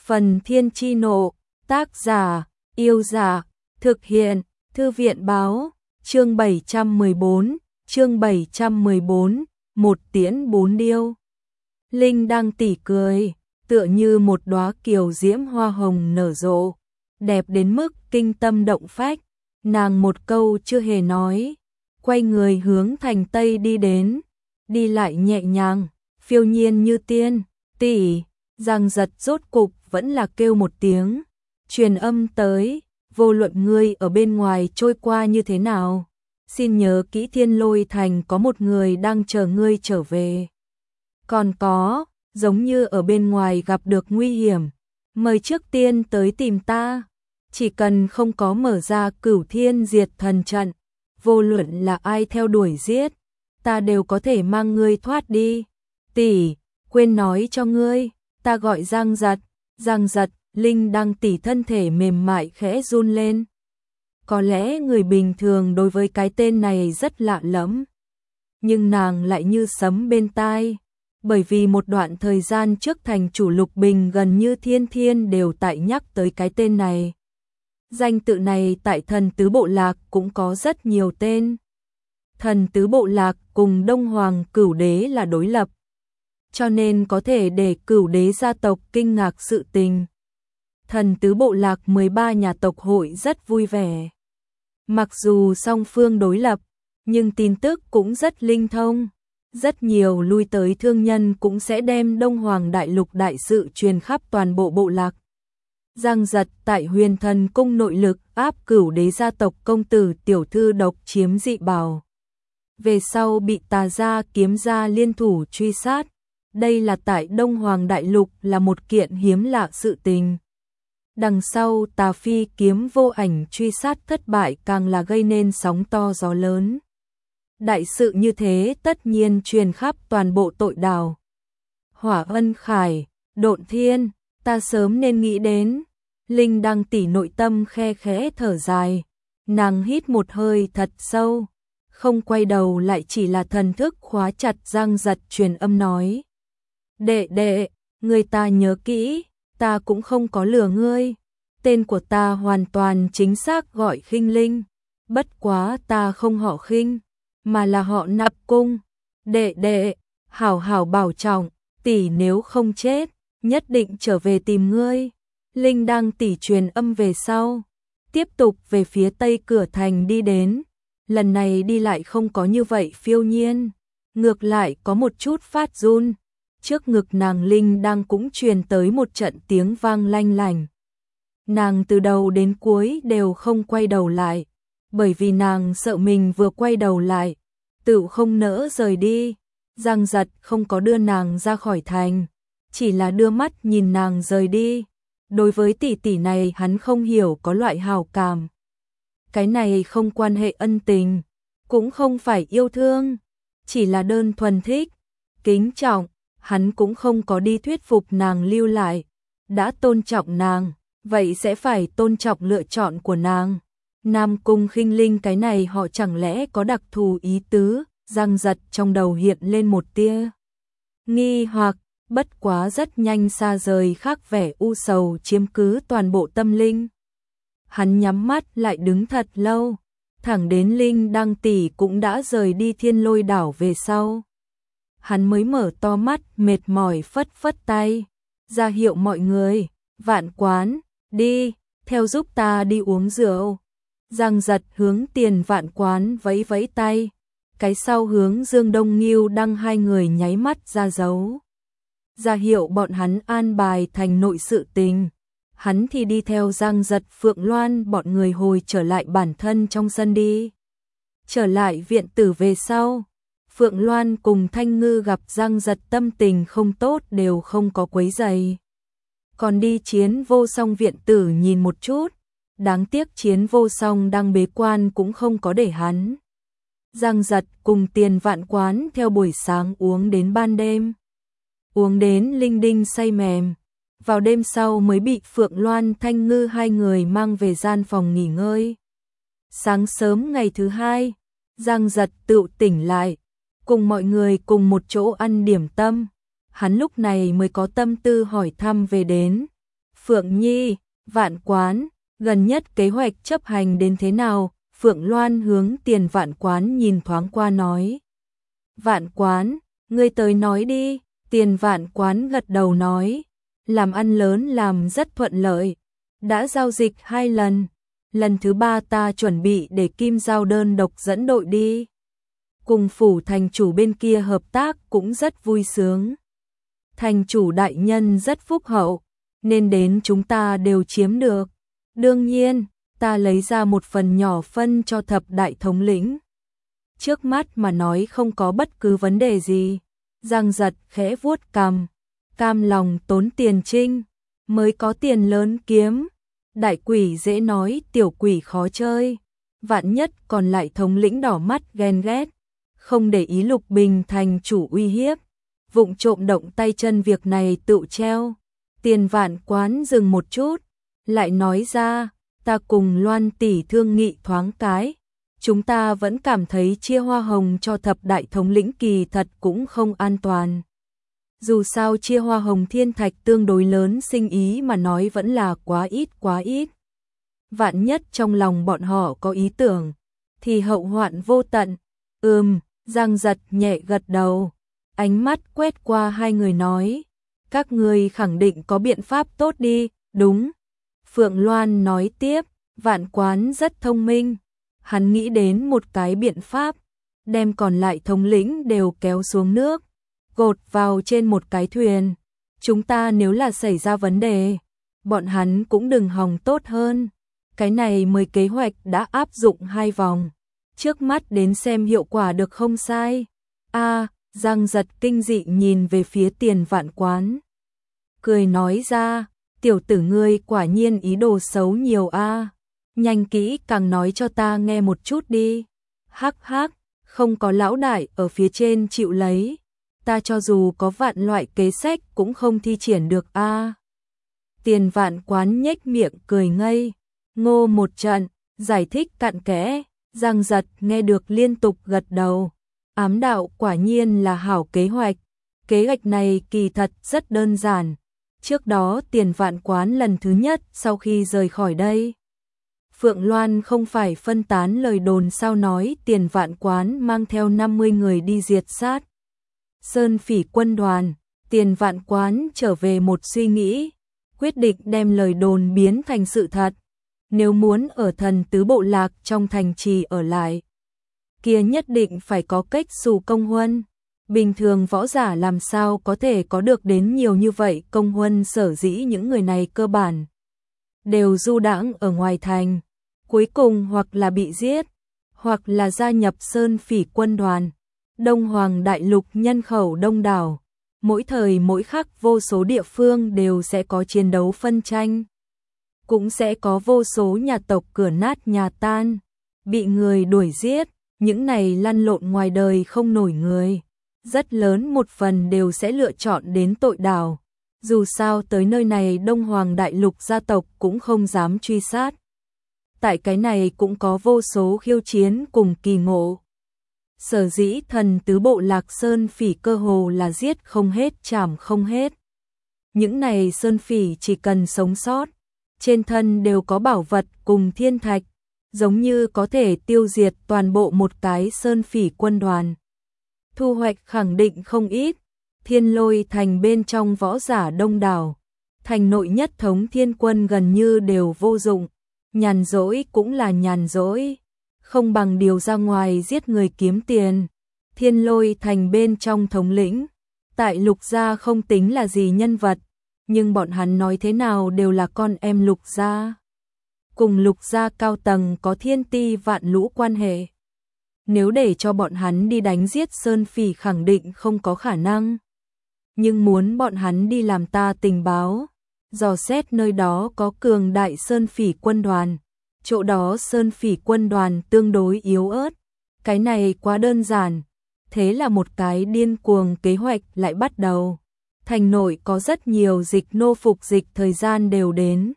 Phần Thiên Chi Nộ, tác giả, Yêu Dạ, thực hiện, Thư viện Báo, chương 714, một tiễn bốn điêu. Linh đang tỉ cười, tựa như một đóa kiều diễm hoa hồng nở rộ, đẹp đến mức kinh tâm động phách. Nàng một câu chưa hề nói, quay người hướng thành Tây đi đến, đi lại nhẹ nhàng, phiêu nhiên như tiên. Tỷ, Giang Giật rốt cục vẫn là kêu một tiếng, truyền âm tới, vô luận ngươi ở bên ngoài trôi qua như thế nào, xin nhớ kỹ Thiên Lôi Thành có một người đang chờ ngươi trở về. Còn có, giống như ở bên ngoài gặp được nguy hiểm, mời trước tiên tới tìm ta, chỉ cần không có mở ra Cửu Thiên Diệt Thần trận, vô luận là ai theo đuổi giết, ta đều có thể mang ngươi thoát đi. Tỷ, quên nói cho ngươi, ta gọi Giang Giật. Giang Giật, Linh đang tỉ thân thể mềm mại khẽ run lên. Có lẽ người bình thường đối với cái tên này rất lạ lẫm, nhưng nàng lại như sấm bên tai, bởi vì một đoạn thời gian trước thành chủ Lục Bình gần như thiên thiên đều tại nhắc tới cái tên này. Danh tự này tại Thần Tứ Bộ Lạc cũng có rất nhiều tên. Thần Tứ Bộ Lạc cùng Đông Hoàng Cửu Đế là đối lập, cho nên có thể để Cửu Đế gia tộc kinh ngạc sự tình. Thần Tứ Bộ Lạc 13 nhà tộc hội rất vui vẻ. Mặc dù song phương đối lập, nhưng tin tức cũng rất linh thông. Rất nhiều lui tới thương nhân cũng sẽ đem Đông Hoàng Đại Lục đại sự truyền khắp toàn bộ bộ lạc. Giang Giật tại Huyền Thần Cung nội lực áp Cửu Đế gia tộc công tử tiểu thư độc chiếm dị bảo. Về sau bị Tà gia Kiếm gia liên thủ truy sát. Đây là tại Đông Hoàng Đại Lục là một kiện hiếm lạ sự tình. Đằng sau Tà Phi kiếm vô ảnh truy sát thất bại càng là gây nên sóng to gió lớn. Đại sự như thế tất nhiên truyền khắp toàn bộ tội đảo. Hỏa Ân Khải, Độn Thiên, ta sớm nên nghĩ đến. Linh đang tỉ nội tâm khe khẽ thở dài. Nàng hít một hơi thật sâu, không quay đầu lại, chỉ là thần thức khóa chặt Giang Giật truyền âm nói. Đệ, người ta nhớ kỹ, ta cũng không có lừa ngươi. Tên của ta hoàn toàn chính xác gọi Khinh Linh, bất quá ta không họ Khinh, mà là họ Nạp Cung. Đệ, hảo hảo bảo trọng, tỷ nếu không chết, nhất định trở về tìm ngươi. Linh đang tỉ truyền âm về sau, tiếp tục về phía tây cửa thành đi đến. Lần này đi lại không có như vậy phiêu nhiên, ngược lại có một chút phát run. Trước ngực nàng Linh đang cũng truyền tới một trận tiếng vang lanh lành. Nàng từ đầu đến cuối đều không quay đầu lại, bởi vì nàng sợ mình vừa quay đầu lại, tự không nỡ rời đi. Giang Giật không có đưa nàng ra khỏi thành, chỉ là đưa mắt nhìn nàng rời đi. Đối với tỷ tỷ này hắn không hiểu có loại hảo cảm. Cái này không quan hệ ân tình, cũng không phải yêu thương, chỉ là đơn thuần thích, kính trọng. Hắn cũng không có đi thuyết phục nàng lưu lại, đã tôn trọng nàng, vậy sẽ phải tôn trọng lựa chọn của nàng. Nam Cung Khinh Linh cái này họ chẳng lẽ có đặc thù ý tứ? Giang Giật trong đầu hiện lên một tia nghi hoặc, bất quá rất nhanh xa rời khác vẻ u sầu chiếm cứ toàn bộ tâm linh. Hắn nhắm mắt lại đứng thật lâu, thẳng đến Linh Đăng tỷ cũng đã rời đi Thiên Lôi đảo về sau. Hắn mới mở to mắt mệt mỏi phất phất tay, ra hiệu mọi người, Vạn Quán, đi, theo giúp ta đi uống rượu. Giang Giật hướng Tiền Vạn Quán vẫy vẫy tay, cái sau hướng Dương Đông Nghiêu Đăng hai người nháy mắt ra dấu. Ra hiệu bọn hắn an bài thành nội sự tình, hắn thì đi theo Giang Giật Phượng Loan bọn người hồi trở lại bản thân trong sân đi. Trở lại viện tử về sau, Phượng Loan cùng Thanh Ngư gặp Giang Giật tâm tình không tốt đều không có quấy rầy. Còn đi Chiến Vô Song viện tử nhìn một chút, đáng tiếc Chiến Vô Song đang bế quan cũng không có để hắn. Giang Giật cùng Tiền Vạn Quán theo buổi sáng uống đến ban đêm. Uống đến linh đinh say mềm, vào đêm sau mới bị Phượng Loan Thanh Ngư hai người mang về gian phòng nghỉ ngơi. Sáng sớm ngày thứ hai, Giang Giật tự tỉnh lại, cùng mọi người cùng một chỗ ăn điểm tâm. Hắn lúc này mới có tâm tư hỏi thăm về đến Phượng Nhi, Vạn Quán, gần nhất kế hoạch chấp hành đến thế nào? Phượng Loan hướng Tiền Vạn Quán nhìn thoáng qua nói. Vạn Quán, ngươi tới nói đi. Tiền Vạn Quán gật đầu nói. Làm ăn lớn làm rất thuận lợi. Đã giao dịch 2 lần. Lần thứ 3 ta chuẩn bị để Kim Giao đơn độc dẫn đội đi. Cùng phủ thành chủ bên kia hợp tác cũng rất vui sướng. Thành chủ đại nhân rất phúc hậu, nên đến chúng ta đều chiếm được. Đương nhiên, ta lấy ra một phần nhỏ phân cho thập đại thống lĩnh. Trước mắt mà nói không có bất cứ vấn đề gì. Giang Giật khẽ vuốt cằm, cam lòng tốn tiền trinh, mới có tiền lớn kiếm. Đại quỷ dễ nói, tiểu quỷ khó chơi. Vạn nhất còn lại thống lĩnh đỏ mắt ghen ghét, không để ý Lục Bình thành chủ uy hiếp, vụng trộm động tay chân việc này tự treo. Tiền Vạn Quán dừng một chút, lại nói ra, ta cùng Loan tỷ thương nghị thoáng cái. Chúng ta vẫn cảm thấy chia hoa hồng cho thập đại thống lĩnh kỳ thật cũng không an toàn. Dù sao chia hoa hồng thiên thạch tương đối lớn, sinh ý mà nói vẫn là quá ít. Vạn nhất trong lòng bọn họ có ý tưởng, thì hậu hoạn vô tận. Giang Giật nhẹ gật đầu, ánh mắt quét qua hai người nói. Các người khẳng định có biện pháp tốt đi, đúng. Phượng Loan nói tiếp, Vạn Quán rất thông minh. Hắn nghĩ đến một cái biện pháp, đem còn lại thống lĩnh đều kéo xuống nước, gột vào trên một cái thuyền. Chúng ta nếu là xảy ra vấn đề, bọn hắn cũng đừng hòng tốt hơn. Cái này mới kế hoạch đã áp dụng 2 vòng. Trước mắt đến xem hiệu quả được không sai. Giang Giật kinh dị nhìn về phía Tiền Vạn Quán. Cười nói ra, tiểu tử ngươi quả nhiên ý đồ xấu nhiều Nhanh kỹ càng nói cho ta nghe một chút đi. Hắc, không có lão đại ở phía trên chịu lấy. Ta cho dù có vạn loại kế sách cũng không thi triển được Tiền Vạn Quán nhếch miệng cười ngây. Ngô một trận, giải thích cặn kẽ. Giang Giật nghe được liên tục gật đầu. Ám đạo quả nhiên là hảo kế hoạch. Kế hoạch này kỳ thật rất đơn giản. Trước đó Tiền Vạn Quán lần thứ nhất sau khi rời khỏi đây, Phượng Loan không phải phân tán lời đồn sao nói Tiền Vạn Quán mang theo 50 người đi diệt sát Sơn Phỉ quân đoàn. Tiền Vạn Quán trở về một suy nghĩ, quyết định đem lời đồn biến thành sự thật. Nếu muốn ở Thần Tứ Bộ Lạc trong thành trì ở lại, kia nhất định phải có cách xù công huân. Bình thường võ giả làm sao có thể có được đến nhiều như vậy công huân, sở dĩ những người này cơ bản đều du đãng ở ngoài thành, cuối cùng hoặc là bị giết, hoặc là gia nhập Sơn Phỉ quân đoàn. Đông Hoàng đại lục nhân khẩu đông đảo, mỗi thời mỗi khắc vô số địa phương đều sẽ có chiến đấu phân tranh, cũng sẽ có vô số nhà tộc cửa nát nhà tan, bị người đuổi giết. Những này lăn lộn ngoài đời không nổi người, rất lớn một phần đều sẽ lựa chọn đến tội đảo. Dù sao tới nơi này Đông Hoàng đại lục gia tộc cũng không dám truy sát. Tại cái này cũng có vô số khiêu chiến cùng kỳ ngộ. Sở dĩ Thần Tứ Bộ Lạc Sơn Phỉ cơ hồ là giết không hết chảm không hết. Những này Sơn Phỉ chỉ cần sống sót, trên thân đều có bảo vật cùng thiên thạch, giống như có thể tiêu diệt toàn bộ một cái Sơn Phỉ quân đoàn. Thu hoạch khẳng định không ít. Thiên Lôi thành bên trong võ giả đông đảo, thành nội nhất thống thiên quân gần như đều vô dụng, nhàn rỗi cũng là nhàn rỗi, không bằng điều ra ngoài giết người kiếm tiền. Thiên Lôi thành bên trong thống lĩnh, tại Lục gia không tính là gì nhân vật, nhưng bọn hắn nói thế nào đều là con em Lục gia. Cùng Lục gia cao tầng có thiên ti vạn lũ quan hệ. Nếu để cho bọn hắn đi đánh giết Sơn Phỉ khẳng định không có khả năng. Nhưng muốn bọn hắn đi làm ta tình báo, dò xét nơi đó có cường đại Sơn Phỉ quân đoàn, chỗ đó Sơn Phỉ quân đoàn tương đối yếu ớt. Cái này quá đơn giản. Thế là một cái điên cuồng kế hoạch lại bắt đầu. Thành nội có rất nhiều dịch nô phục dịch thời gian đều đến.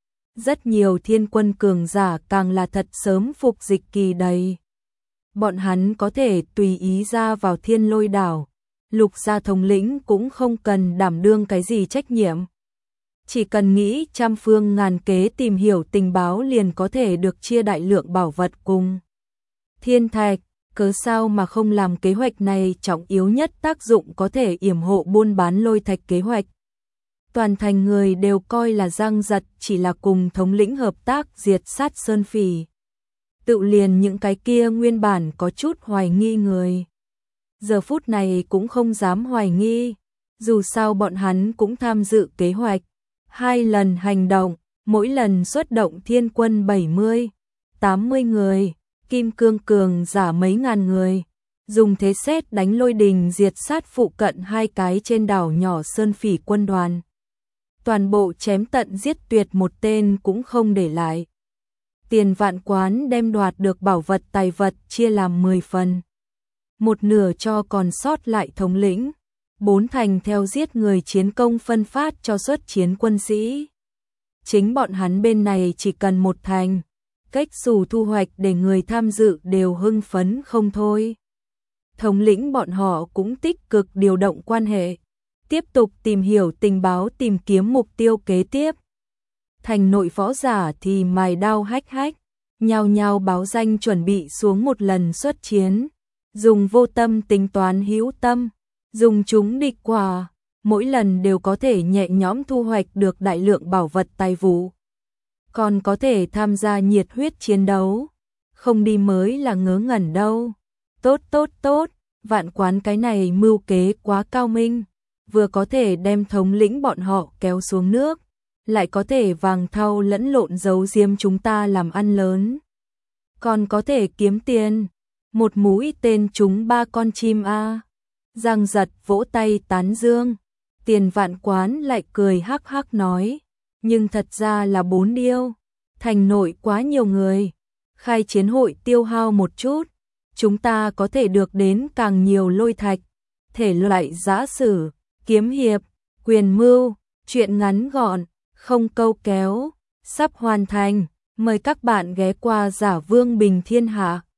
Rất nhiều thiên quân cường giả càng là thật sớm phục dịch kỳ đầy. Bọn hắn có thể tùy ý ra vào Thiên Lôi đảo. Lục gia thống lĩnh cũng không cần đảm đương cái gì trách nhiệm. Chỉ cần nghĩ trăm phương ngàn kế tìm hiểu tình báo liền có thể được chia đại lượng bảo vật cùng thiên thạch, cớ sao mà không làm kế hoạch này trọng yếu nhất tác dụng có thể yểm hộ buôn bán lôi thạch kế hoạch. Toàn thành người đều coi là Giang Giật chỉ là cùng thống lĩnh hợp tác diệt sát Sơn Phỉ. Tự liền những cái kia nguyên bản có chút hoài nghi người. Giờ phút này cũng không dám hoài nghi, dù sao bọn hắn cũng tham dự kế hoạch. 2 lần hành động, mỗi lần xuất động thiên quân 70, 80 người, kim cương cường giả mấy ngàn người, dùng thế sét đánh lôi đình diệt sát phụ cận 2 cái trên đảo nhỏ Sơn Phỉ quân đoàn. Toàn bộ chém tận giết tuyệt một tên cũng không để lại. Tiền Vạn Quán đem đoạt được bảo vật tài vật chia làm 10 phần. Một nửa cho còn sót lại thống lĩnh. 4 thành theo giết người chiến công phân phát cho xuất chiến quân sĩ. Chính bọn hắn bên này chỉ cần 1 thành. Cách xù thu hoạch để người tham dự đều hưng phấn không thôi. Thống lĩnh bọn họ cũng tích cực điều động quan hệ. Tiếp tục tìm hiểu tình báo tìm kiếm mục tiêu kế tiếp. Thành nội võ giả thì mài đao hách hách. Nhao nhao báo danh chuẩn bị xuống một lần xuất chiến. Dùng vô tâm tính toán hữu tâm. Dùng chúng địch quả, mỗi lần đều có thể nhẹ nhõm thu hoạch được đại lượng bảo vật tài vụ. Còn có thể tham gia nhiệt huyết chiến đấu. Không đi mới là ngớ ngẩn đâu. Tốt, Vạn Quán cái này mưu kế quá cao minh. Vừa có thể đem thống lĩnh bọn họ kéo xuống nước, lại có thể vàng thau lẫn lộn giấu giếm chúng ta làm ăn lớn. Còn có thể kiếm tiền. Một mũi tên trúng 3 con chim a. Giang Giật vỗ tay tán dương. Tiền Vạn Quán lại cười hắc hắc nói, nhưng thật ra là 4 điêu. Thành nội quá nhiều người, khai chiến hội tiêu hao một chút, chúng ta có thể được đến càng nhiều lôi thạch. Thể loại giã sử, kiếm hiệp, quyền mưu, truyện ngắn gọn, không câu kéo, sắp hoàn thành. Mời các bạn ghé qua Giả Vương Bình Thiên Hạ.